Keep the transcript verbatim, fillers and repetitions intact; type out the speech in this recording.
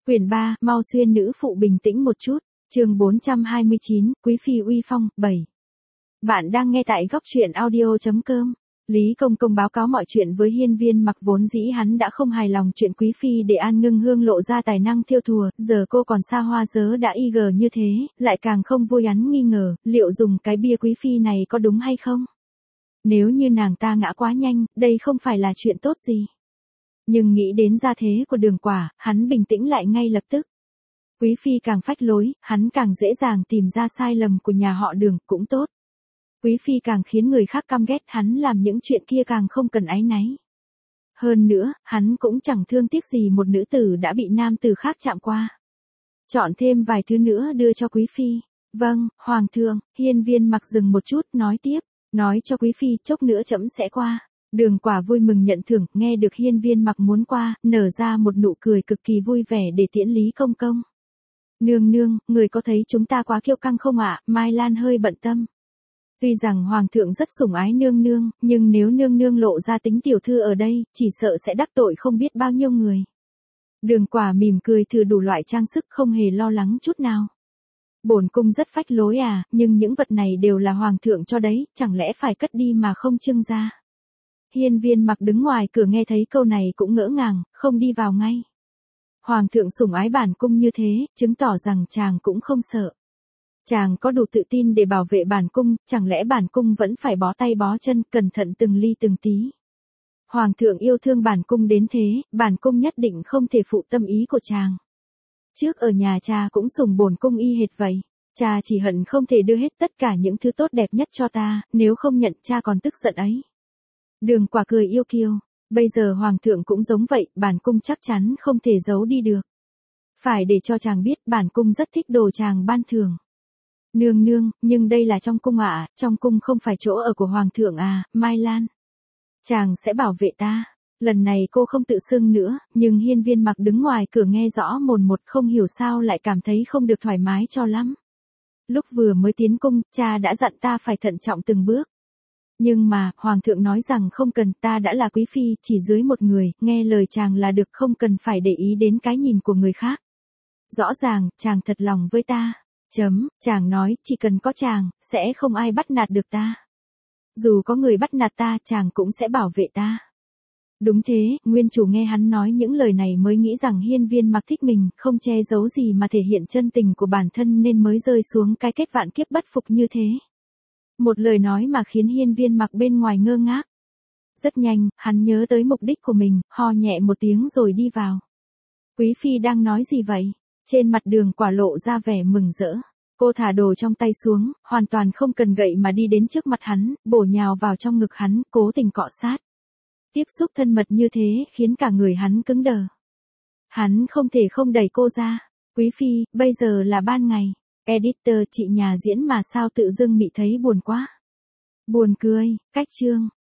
Quyển ba, mau xuyên nữ phụ bình tĩnh một chút. Chương bốn trăm hai mươi chín, Quý phi uy phong, bảy. Bạn đang nghe tại góc truyện audio chấm com. Lý Công Công báo cáo mọi chuyện với Hiên Viên Mặc, vốn dĩ hắn đã không hài lòng chuyện Quý phi để An Ngưng Hương lộ ra tài năng thêu thùa, giờ cô còn xa hoa dớ đã y gờ như thế, lại càng không vui. Hắn nghi ngờ, liệu dùng cái bia Quý phi này có đúng hay không? Nếu như nàng ta ngã quá nhanh, đây không phải là chuyện tốt gì. Nhưng nghĩ đến gia thế của Đường Quả, hắn bình tĩnh lại ngay lập tức. Quý phi càng phách lối, hắn càng dễ dàng tìm ra sai lầm của nhà họ Đường, cũng tốt. Quý phi càng khiến người khác căm ghét, hắn làm những chuyện kia càng không cần áy náy. Hơn nữa, hắn cũng chẳng thương tiếc gì một nữ tử đã bị nam tử khác chạm qua. Chọn thêm vài thứ nữa đưa cho Quý phi. Vâng, Hoàng thượng. Hiên Viên Mặc dừng một chút, nói tiếp. Nói cho Quý phi, chốc nữa trẫm sẽ qua. Đường Quả vui mừng nhận thưởng, nghe được Hiên Viên Mặc muốn qua, nở ra một nụ cười cực kỳ vui vẻ để tiễn Lý Công Công. Nương nương, người có thấy chúng ta quá kiêu căng không ạ? Mai Lan hơi bận tâm. Tuy rằng Hoàng thượng rất sủng ái nương nương, nhưng nếu nương nương lộ ra tính tiểu thư ở đây, chỉ sợ sẽ đắc tội không biết bao nhiêu người. Đường Quả mỉm cười thử đủ loại trang sức, không hề lo lắng chút nào. Bổn cung rất phách lối à, nhưng những vật này đều là Hoàng thượng cho đấy, chẳng lẽ phải cất đi mà không trưng ra. Hiên Viên Mặc đứng ngoài cửa nghe thấy câu này cũng ngỡ ngàng, không đi vào ngay. Hoàng thượng sủng ái bản cung như thế, chứng tỏ rằng chàng cũng không sợ. Chàng có đủ tự tin để bảo vệ bản cung, chẳng lẽ bản cung vẫn phải bó tay bó chân, cẩn thận từng ly từng tí. Hoàng thượng yêu thương bản cung đến thế, bản cung nhất định không thể phụ tâm ý của chàng. Trước ở nhà cha cũng sủng bổn cung y hệt vậy. Cha chỉ hận không thể đưa hết tất cả những thứ tốt đẹp nhất cho ta, nếu không nhận cha còn tức giận ấy. Đường Quả cười yêu kiêu. Bây giờ Hoàng thượng cũng giống vậy, bản cung chắc chắn không thể giấu đi được. Phải để cho chàng biết bản cung rất thích đồ chàng ban thưởng. Nương nương, nhưng đây là trong cung ạ, à, trong cung không phải chỗ ở của Hoàng thượng à, Mai Lan. Chàng sẽ bảo vệ ta. Lần này cô không tự xưng nữa, nhưng Hiên Viên Mặc đứng ngoài cửa nghe rõ mồn một, không hiểu sao lại cảm thấy không được thoải mái cho lắm. Lúc vừa mới tiến cung, cha đã dặn ta phải thận trọng từng bước. Nhưng mà, Hoàng thượng nói rằng không cần, ta đã là quý phi, chỉ dưới một người, nghe lời chàng là được, không cần phải để ý đến cái nhìn của người khác. Rõ ràng, chàng thật lòng với ta. Chấm, chàng nói, chỉ cần có chàng, sẽ không ai bắt nạt được ta. Dù có người bắt nạt ta, chàng cũng sẽ bảo vệ ta. Đúng thế, nguyên chủ nghe hắn nói những lời này mới nghĩ rằng Hiên Viên Mặc thích mình, không che giấu gì mà thể hiện chân tình của bản thân nên mới rơi xuống cái kết vạn kiếp bất phục như thế. Một lời nói mà khiến Hiên Viên Mặc bên ngoài ngơ ngác. Rất nhanh, hắn nhớ tới mục đích của mình, ho nhẹ một tiếng rồi đi vào. Quý phi đang nói gì vậy? Trên mặt Đường Quả lộ ra vẻ mừng rỡ. Cô thả đồ trong tay xuống, hoàn toàn không cần gậy mà đi đến trước mặt hắn, bổ nhào vào trong ngực hắn, cố tình cọ sát. Tiếp xúc thân mật như thế, khiến cả người hắn cứng đờ. Hắn không thể không đẩy cô ra. Quý phi, bây giờ là ban ngày. Editor, chị nhà diễn mà sao tự dưng mị thấy buồn quá. Buồn cười, cách chương.